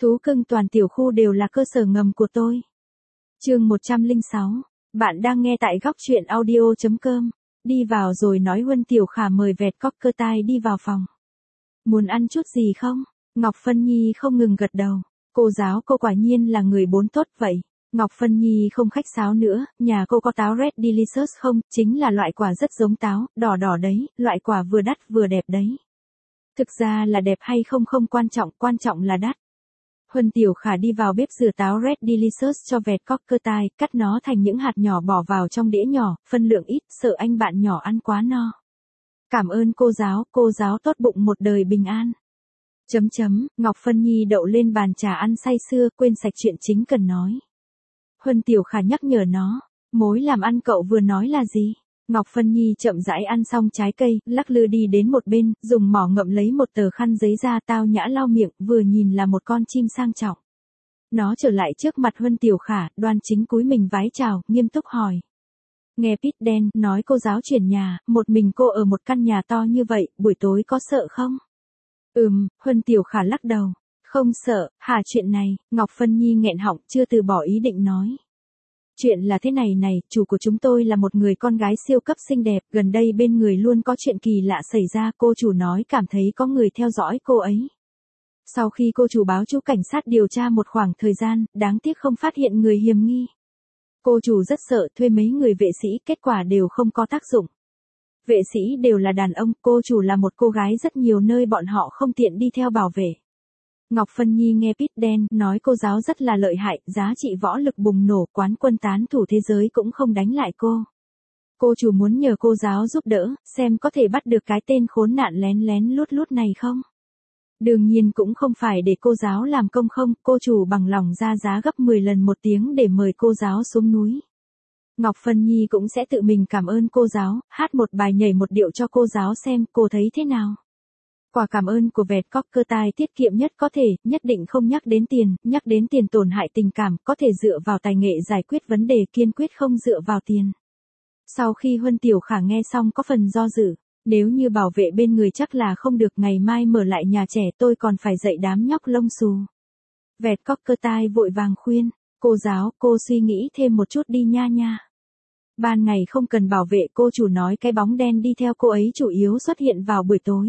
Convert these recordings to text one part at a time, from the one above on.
Thú cưng toàn tiểu khu đều là cơ sở ngầm của tôi. Chương 106. Bạn đang nghe tại góc truyện audio.com. Đi vào rồi nói Huân Tiểu Khả mời vẹt cocker tai đi vào phòng. Muốn ăn chút gì không? Ngọc Phân Nhi không ngừng gật đầu. Cô giáo cô quả nhiên là người bốn tốt vậy. Ngọc Phân Nhi không khách sáo nữa, nhà cô có táo Red Delicious không? Chính là loại quả rất giống táo, đỏ đỏ đấy, loại quả vừa đắt vừa đẹp đấy. Thực ra là đẹp hay không không quan trọng là đắt. Huân Tiểu Khả đi vào bếp rửa táo Red Delicious cho vẹt cocker tai, cắt nó thành những hạt nhỏ bỏ vào trong đĩa nhỏ, phân lượng ít, sợ anh bạn nhỏ ăn quá no. Cảm ơn cô giáo tốt bụng một đời bình an. Ngọc Phân Nhi đậu lên bàn trà ăn say sưa, quên sạch chuyện chính cần nói. Huân Tiểu Khả nhắc nhở nó, mối làm ăn cậu vừa nói là gì? Ngọc Phân Nhi chậm rãi ăn xong trái cây, lắc lư đi đến một bên, dùng mỏ ngậm lấy một tờ khăn giấy ra tao nhã lau miệng, vừa nhìn là một con chim sang trọng. Nó trở lại trước mặt Huân Tiểu Khả, đoan chính cúi mình vái chào, nghiêm túc hỏi. Nghe Pít đen nói cô giáo chuyển nhà, một mình cô ở một căn nhà to như vậy, buổi tối có sợ không? Huân Tiểu Khả lắc đầu. Không sợ, hả chuyện này, Ngọc Phân Nhi nghẹn họng chưa từ bỏ ý định nói. Chuyện là thế này này, chủ của chúng tôi là một người con gái siêu cấp xinh đẹp, gần đây bên người luôn có chuyện kỳ lạ xảy ra, cô chủ nói cảm thấy có người theo dõi cô ấy. Sau khi cô chủ báo chú cảnh sát điều tra một khoảng thời gian, đáng tiếc không phát hiện người hiểm nghi. Cô chủ rất sợ, thuê mấy người vệ sĩ, kết quả đều không có tác dụng. Vệ sĩ đều là đàn ông, cô chủ là một cô gái rất nhiều nơi bọn họ không tiện đi theo bảo vệ. Ngọc Phân Nhi nghe Pít đen nói cô giáo rất là lợi hại, giá trị võ lực bùng nổ, quán quân tán thủ thế giới cũng không đánh lại cô. Cô chủ muốn nhờ cô giáo giúp đỡ, xem có thể bắt được cái tên khốn nạn lén lén lút lút này không. Đương nhiên cũng không phải để cô giáo làm công không, cô chủ bằng lòng ra giá gấp 10 lần một tiếng để mời cô giáo xuống núi. Ngọc Phân Nhi cũng sẽ tự mình cảm ơn cô giáo, hát một bài nhảy một điệu cho cô giáo xem, cô thấy thế nào. Quả cảm ơn của vẹt cocker tai tiết kiệm nhất có thể, nhất định không nhắc đến tiền tổn hại tình cảm, có thể dựa vào tài nghệ giải quyết vấn đề, kiên quyết không dựa vào tiền. Sau khi Huân Tiểu Khả nghe xong có phần do dự, nếu như bảo vệ bên người chắc là không được, ngày mai mở lại nhà trẻ tôi còn phải dạy đám nhóc lông xù. Vẹt cocker tai vội vàng khuyên, cô giáo, cô suy nghĩ thêm một chút đi nha. Ban ngày không cần bảo vệ, cô chủ nói cái bóng đen đi theo cô ấy chủ yếu xuất hiện vào buổi tối.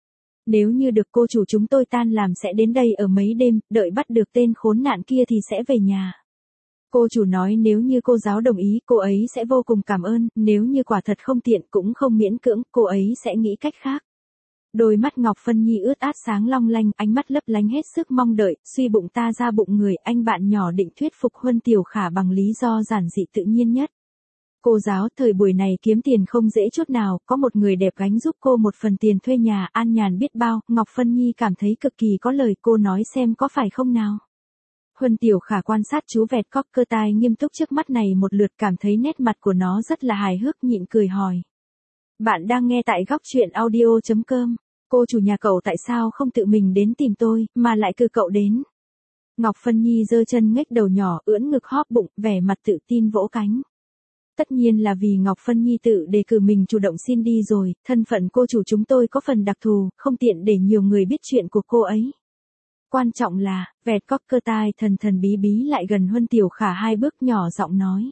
Nếu như được cô chủ chúng tôi tan làm sẽ đến đây ở mấy đêm, đợi bắt được tên khốn nạn kia thì sẽ về nhà. Cô chủ nói nếu như cô giáo đồng ý, cô ấy sẽ vô cùng cảm ơn, nếu như quả thật không tiện cũng không miễn cưỡng, cô ấy sẽ nghĩ cách khác. Đôi mắt Ngọc Phân Nhi ướt át sáng long lanh, ánh mắt lấp lánh hết sức mong đợi, suy bụng ta ra bụng người, anh bạn nhỏ định thuyết phục Huân Tiểu Khả bằng lý do giản dị tự nhiên nhất. Cô giáo, thời buổi này kiếm tiền không dễ chút nào, có một người đẹp gánh giúp cô một phần tiền thuê nhà, an nhàn biết bao, Ngọc Phân Nhi cảm thấy cực kỳ có lời, cô nói xem có phải không nào. Huân Tiểu Khả quan sát chú vẹt cocker tai nghiêm túc trước mắt này một lượt, cảm thấy nét mặt của nó rất là hài hước, nhịn cười hỏi. Bạn đang nghe tại góc truyện audio.com, cô chủ nhà cậu tại sao không tự mình đến tìm tôi, mà lại cử cậu đến. Ngọc Phân Nhi giơ chân ngách đầu nhỏ, ưỡn ngực hóp bụng, vẻ mặt tự tin vỗ cánh. Tất nhiên là vì Ngọc Phân Nhi tự đề cử mình chủ động xin đi rồi, thân phận cô chủ chúng tôi có phần đặc thù, không tiện để nhiều người biết chuyện của cô ấy. Quan trọng là, vẹt cocker tai thần bí bí lại gần Huân Tiểu Khả 2 bước, nhỏ giọng nói.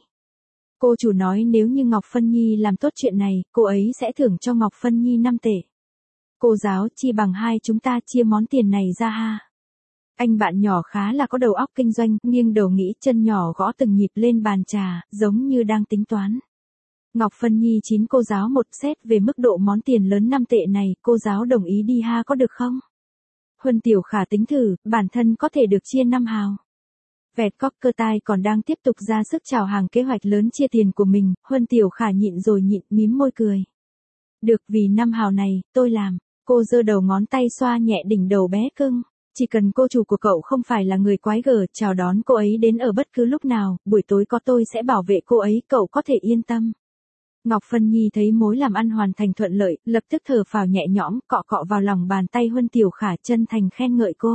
Cô chủ nói nếu như Ngọc Phân Nhi làm tốt chuyện này, cô ấy sẽ thưởng cho Ngọc Phân Nhi 5 tệ. Cô giáo, chi bằng hai chúng ta chia món tiền này ra ha. Anh bạn nhỏ khá là có đầu óc kinh doanh, nghiêng đầu nghĩ, chân nhỏ gõ từng nhịp lên bàn trà, giống như đang tính toán. Ngọc Phân Nhi chín cô giáo một, xét về mức độ món tiền lớn 5 tệ này, cô giáo đồng ý đi ha có được không? Huân Tiểu Khả tính thử, bản thân có thể được chia 5 hào. Vẹt cocker tai còn đang tiếp tục ra sức chào hàng kế hoạch lớn chia tiền của mình, Huân Tiểu Khả nhịn rồi nhịn, mím môi cười. Được, vì 5 hào này, tôi làm. Cô giơ đầu ngón tay xoa nhẹ đỉnh đầu bé cưng. Chỉ cần cô chủ của cậu không phải là người quái gở, chào đón cô ấy đến ở bất cứ lúc nào, buổi tối có tôi sẽ bảo vệ cô ấy, cậu có thể yên tâm. Ngọc Phân Nhi thấy mối làm ăn hoàn thành thuận lợi, lập tức thở phào nhẹ nhõm, cọ cọ vào lòng bàn tay Huân Tiểu Khả, chân thành khen ngợi cô.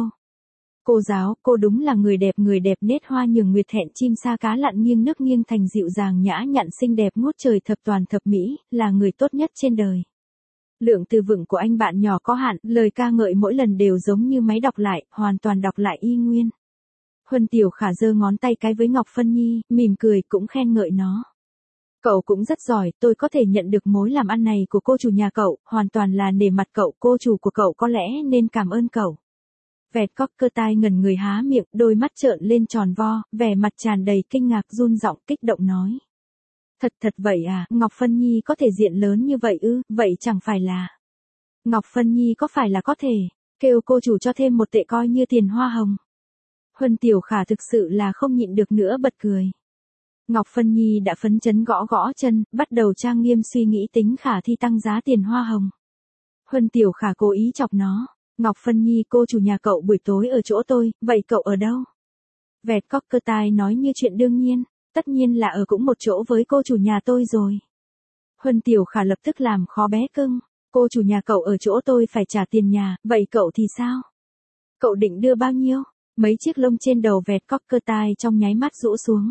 Cô giáo, cô đúng là người đẹp nết hoa nhường nguyệt, thẹn chim sa cá lặn, nghiêng nước nghiêng thành, dịu dàng nhã nhặn, xinh đẹp ngút trời, thập toàn thập mỹ, là người tốt nhất trên đời. Lượng từ vựng của anh bạn nhỏ có hạn, lời ca ngợi mỗi lần đều giống như máy đọc lại, hoàn toàn đọc lại y nguyên. Huân Tiểu Khả giơ ngón tay cái với Ngọc Phân Nhi, mỉm cười cũng khen ngợi nó. Cậu cũng rất giỏi, tôi có thể nhận được mối làm ăn này của cô chủ nhà cậu, hoàn toàn là nể mặt cậu, cô chủ của cậu có lẽ nên cảm ơn cậu. Vẹt Cocker tai ngẩn người há miệng, đôi mắt trợn lên tròn vo, vẻ mặt tràn đầy kinh ngạc run giọng kích động nói. Thật vậy à, Ngọc Phân Nhi có thể diện lớn như vậy ư, vậy chẳng phải là. Ngọc Phân Nhi có phải là có thể, kêu cô chủ cho thêm một tệ coi như tiền hoa hồng. Huân Tiểu Khả thực sự là không nhịn được nữa bật cười. Ngọc Phân Nhi đã phấn chấn gõ gõ chân, bắt đầu trang nghiêm suy nghĩ tính khả thi tăng giá tiền hoa hồng. Huân Tiểu Khả cố ý chọc nó. Ngọc Phân Nhi, cô chủ nhà cậu buổi tối ở chỗ tôi, vậy cậu ở đâu? Vẹt Cocker tai nói như chuyện đương nhiên, tất nhiên là ở cũng một chỗ với cô chủ nhà tôi rồi. Huân Tiểu Khả lập tức làm khó bé cưng, cô chủ nhà cậu ở chỗ tôi phải trả tiền nhà, vậy cậu thì sao? Cậu định đưa bao nhiêu? Mấy chiếc lông trên đầu Vẹt Cocker tai trong nháy mắt rũ xuống.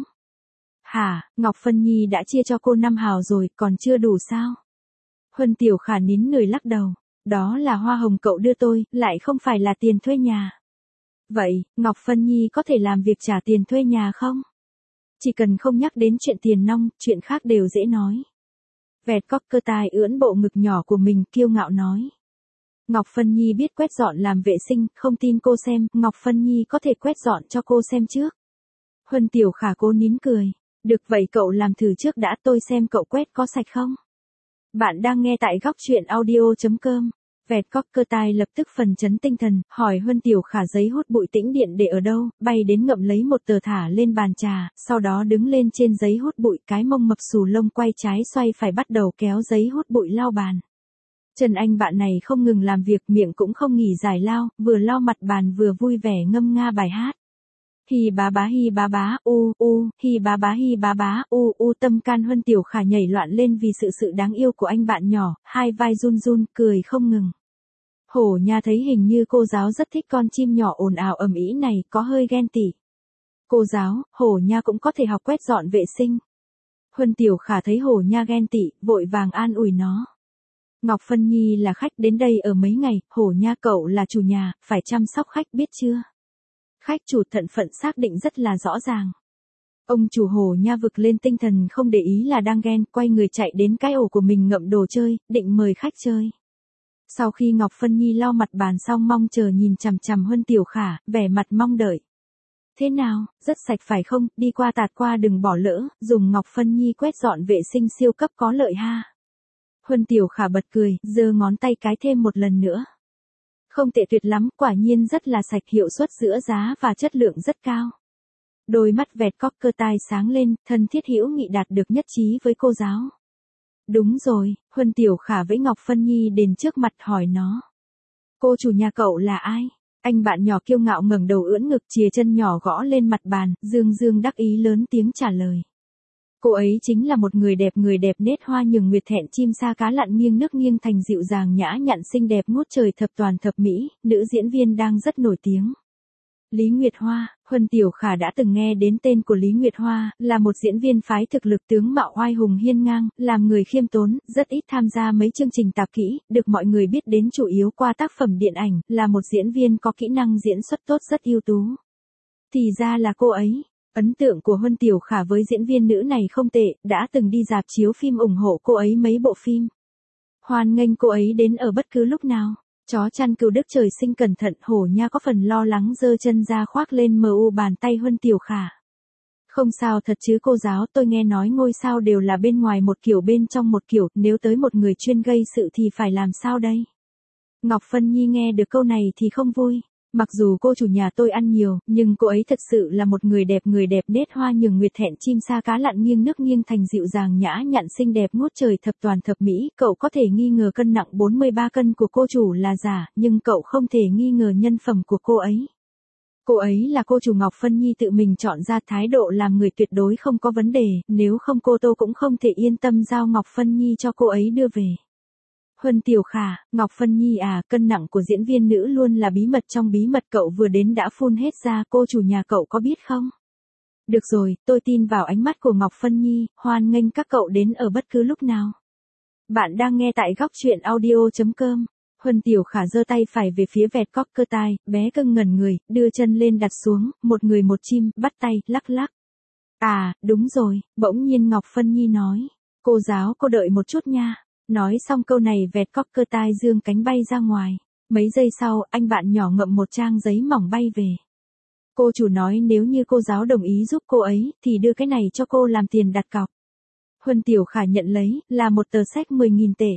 Hả, Ngọc Phân Nhi đã chia cho cô 5 hào rồi, còn chưa đủ sao? Huân Tiểu Khả nín người lắc đầu. Đó là hoa hồng cậu đưa tôi, lại không phải là tiền thuê nhà. Vậy, Ngọc Phân Nhi có thể làm việc trả tiền thuê nhà không? Chỉ cần không nhắc đến chuyện tiền nong, chuyện khác đều dễ nói. Vẹt Cocker tai ưỡn bộ ngực nhỏ của mình kiêu ngạo nói. Ngọc Phân Nhi biết quét dọn làm vệ sinh, không tin cô xem, Ngọc Phân Nhi có thể quét dọn cho cô xem trước. Huân Tiểu Khả cố nín cười. Được vậy cậu làm thử trước đã, tôi xem cậu quét có sạch không? Bạn đang nghe tại góc truyện audio.com. Vẹt Cocker tai lập tức phần chấn tinh thần, hỏi Huân Tiểu Khả giấy hút bụi tĩnh điện để ở đâu, bay đến ngậm lấy một tờ thả lên bàn trà, sau đó đứng lên trên giấy hút bụi, cái mông mập xù lông quay trái xoay phải bắt đầu kéo giấy hút bụi lau bàn. Trần Anh bạn này không ngừng làm việc, miệng cũng không nghỉ giải lao, vừa lau mặt bàn vừa vui vẻ ngâm nga bài hát. Hi bá bá, hi bá bá, tâm can Huân Tiểu Khả nhảy loạn lên vì sự đáng yêu của anh bạn nhỏ, hai vai run run, cười không ngừng. Hổ Nha thấy hình như cô giáo rất thích con chim nhỏ ồn ào ầm ĩ này, có hơi ghen tị. Cô giáo, Hổ Nha cũng có thể học quét dọn vệ sinh. Huân Tiểu Khả thấy Hổ Nha ghen tị, vội vàng an ủi nó. Ngọc Phân Nhi là khách đến đây ở mấy ngày, Hổ Nha cậu là chủ nhà, phải chăm sóc khách biết chưa? Khách chủ thân phận xác định rất là rõ ràng. Ông chủ Hổ Nha vực lên tinh thần không để ý là đang ghen, quay người chạy đến cái ổ của mình ngậm đồ chơi, định mời khách chơi. Sau khi Ngọc Phân Nhi lau mặt bàn xong mong chờ nhìn chằm chằm Huân Tiểu Khả, vẻ mặt mong đợi. Thế nào, rất sạch phải không, đi qua tạt qua đừng bỏ lỡ, dùng Ngọc Phân Nhi quét dọn vệ sinh siêu cấp có lợi ha. Huân Tiểu Khả bật cười, giơ ngón tay cái thêm một lần nữa. Không tệ tuyệt lắm, quả nhiên rất là sạch, hiệu suất giữa giá và chất lượng rất cao. Đôi mắt Vẹt Cocker tai sáng lên, thân thiết hữu nghị đạt được nhất trí với cô giáo. Đúng rồi, Huân Tiểu Khả với Ngọc Phân Nhi đến trước mặt hỏi nó. Cô chủ nhà cậu là ai? Anh bạn nhỏ kiêu ngạo ngẩng đầu ưỡn ngực chìa chân nhỏ gõ lên mặt bàn, dương đắc ý lớn tiếng trả lời. Cô ấy chính là một người đẹp nết hoa nhường nguyệt thẹn chim sa cá lặn nghiêng nước nghiêng thành dịu dàng nhã nhặn xinh đẹp ngút trời thập toàn thập mỹ, nữ diễn viên đang rất nổi tiếng. Lý Nguyệt Hoa, Huân Tiểu Khả đã từng nghe đến tên của Lý Nguyệt Hoa, là một diễn viên phái thực lực tướng mạo oai hùng hiên ngang, làm người khiêm tốn, rất ít tham gia mấy chương trình tạp kỹ, được mọi người biết đến chủ yếu qua tác phẩm điện ảnh, là một diễn viên có kỹ năng diễn xuất tốt rất ưu tú. Thì ra là cô ấy. Ấn tượng của Huân Tiểu Khả với diễn viên nữ này không tệ, đã từng đi rạp chiếu phim ủng hộ cô ấy mấy bộ phim. Hoan nghênh cô ấy đến ở bất cứ lúc nào. Chó chăn cừu đức trời sinh cẩn thận, Hổ Nha có phần lo lắng giơ chân ra khoác lên bàn tay Huân Tiểu Khả. Không sao thật chứ cô giáo, tôi nghe nói ngôi sao đều là bên ngoài một kiểu bên trong một kiểu, nếu tới một người chuyên gây sự thì phải làm sao đây? Ngọc Phân Nhi nghe được câu này thì không vui. Mặc dù cô chủ nhà tôi ăn nhiều, nhưng cô ấy thật sự là một người đẹp nết hoa nhường nguyệt thẹn chim sa cá lặn nghiêng nước nghiêng thành dịu dàng nhã nhặn xinh đẹp ngút trời thập toàn thập mỹ, cậu có thể nghi ngờ cân nặng 43 cân của cô chủ là giả, nhưng cậu không thể nghi ngờ nhân phẩm của cô ấy. Cô ấy là cô chủ Ngọc Phân Nhi tự mình chọn ra, thái độ làm người tuyệt đối không có vấn đề, nếu không cô Tô cũng không thể yên tâm giao Ngọc Phân Nhi cho cô ấy đưa về. Huân Tiểu Khả, Ngọc Phân Nhi à, cân nặng của diễn viên nữ luôn là bí mật trong bí mật, cậu vừa đến đã phun hết ra, cô chủ nhà cậu có biết không? Được rồi, tôi tin vào ánh mắt của Ngọc Phân Nhi, hoan nghênh các cậu đến ở bất cứ lúc nào. Bạn đang nghe tại góc chuyện audio.com. Huân Tiểu Khả giơ tay phải về phía vẹt cóc cơ tai, bé cưng ngẩn người, đưa chân lên đặt xuống, một người một chim, bắt tay, lắc lắc. À, đúng rồi, bỗng nhiên Ngọc Phân Nhi nói. Cô giáo cô đợi một chút nha. Nói xong câu này vẹt cóc cơ tai dương cánh bay ra ngoài. Mấy giây sau, anh bạn nhỏ ngậm một trang giấy mỏng bay về. Cô chủ nói nếu như cô giáo đồng ý giúp cô ấy, thì đưa cái này cho cô làm tiền đặt cọc. Huân Tiểu Khả nhận lấy, là một tờ séc 10.000 tệ.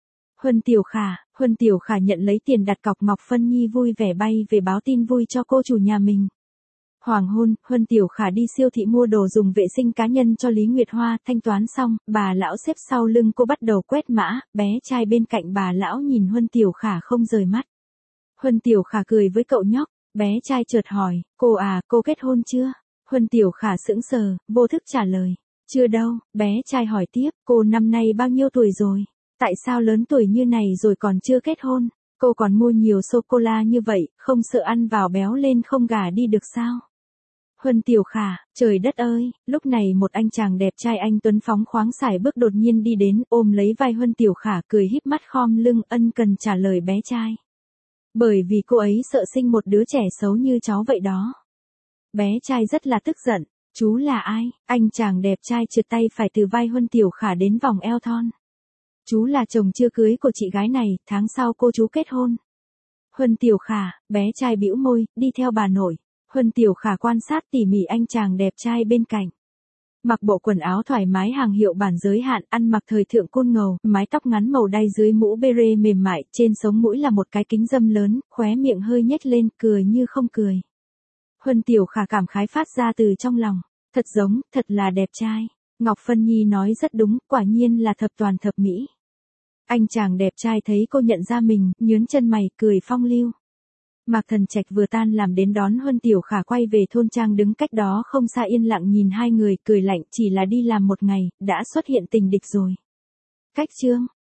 Huân Tiểu Khả nhận lấy tiền đặt cọc. Ngọc Phân Nhi vui vẻ bay về báo tin vui cho cô chủ nhà mình. Hoàng hôn, Huân Tiểu Khả đi siêu thị mua đồ dùng vệ sinh cá nhân cho Lý Nguyệt Hoa, thanh toán xong, bà lão xếp sau lưng cô bắt đầu quét mã, bé trai bên cạnh bà lão nhìn Huân Tiểu Khả không rời mắt. Huân Tiểu Khả cười với cậu nhóc, bé trai chợt hỏi, cô à, cô kết hôn chưa? Huân Tiểu Khả sững sờ, vô thức trả lời, chưa đâu, bé trai hỏi tiếp, cô năm nay bao nhiêu tuổi rồi? Tại sao lớn tuổi như này rồi còn chưa kết hôn? Cô còn mua nhiều sô-cô-la như vậy, không sợ ăn vào béo lên không gả đi được sao? Huân Tiểu Khả, trời đất ơi, lúc này một anh chàng đẹp trai anh tuấn phóng khoáng sải bước đột nhiên đi đến, ôm lấy vai Huân Tiểu Khả cười híp mắt khom lưng ân cần trả lời bé trai. Bởi vì cô ấy sợ sinh một đứa trẻ xấu như cháu vậy đó. Bé trai rất là tức giận, chú là ai? Anh chàng đẹp trai trượt tay phải từ vai Huân Tiểu Khả đến vòng eo thon. Chú là chồng chưa cưới của chị gái này, tháng sau cô chú kết hôn. Huân Tiểu Khả, bé trai bĩu môi, đi theo bà nội. Huân Tiểu Khả quan sát tỉ mỉ anh chàng đẹp trai bên cạnh. Mặc bộ quần áo thoải mái hàng hiệu bản giới hạn, ăn mặc thời thượng cool ngầu, mái tóc ngắn màu đay dưới mũ beret mềm mại, trên sống mũi là một cái kính râm lớn, khóe miệng hơi nhếch lên, cười như không cười. Huân Tiểu Khả cảm khái phát ra từ trong lòng, thật giống, thật là đẹp trai. Ngọc Phân Nhi nói rất đúng, quả nhiên là thập toàn thập mỹ. Anh chàng đẹp trai thấy cô nhận ra mình, nhướng chân mày, cười phong lưu. Mạc Thần Trạch vừa tan làm đến đón Huân Tiểu Khả quay về thôn trang đứng cách đó không xa yên lặng nhìn hai người, cười lạnh, chỉ là đi làm một ngày, đã xuất hiện tình địch rồi. Cách chương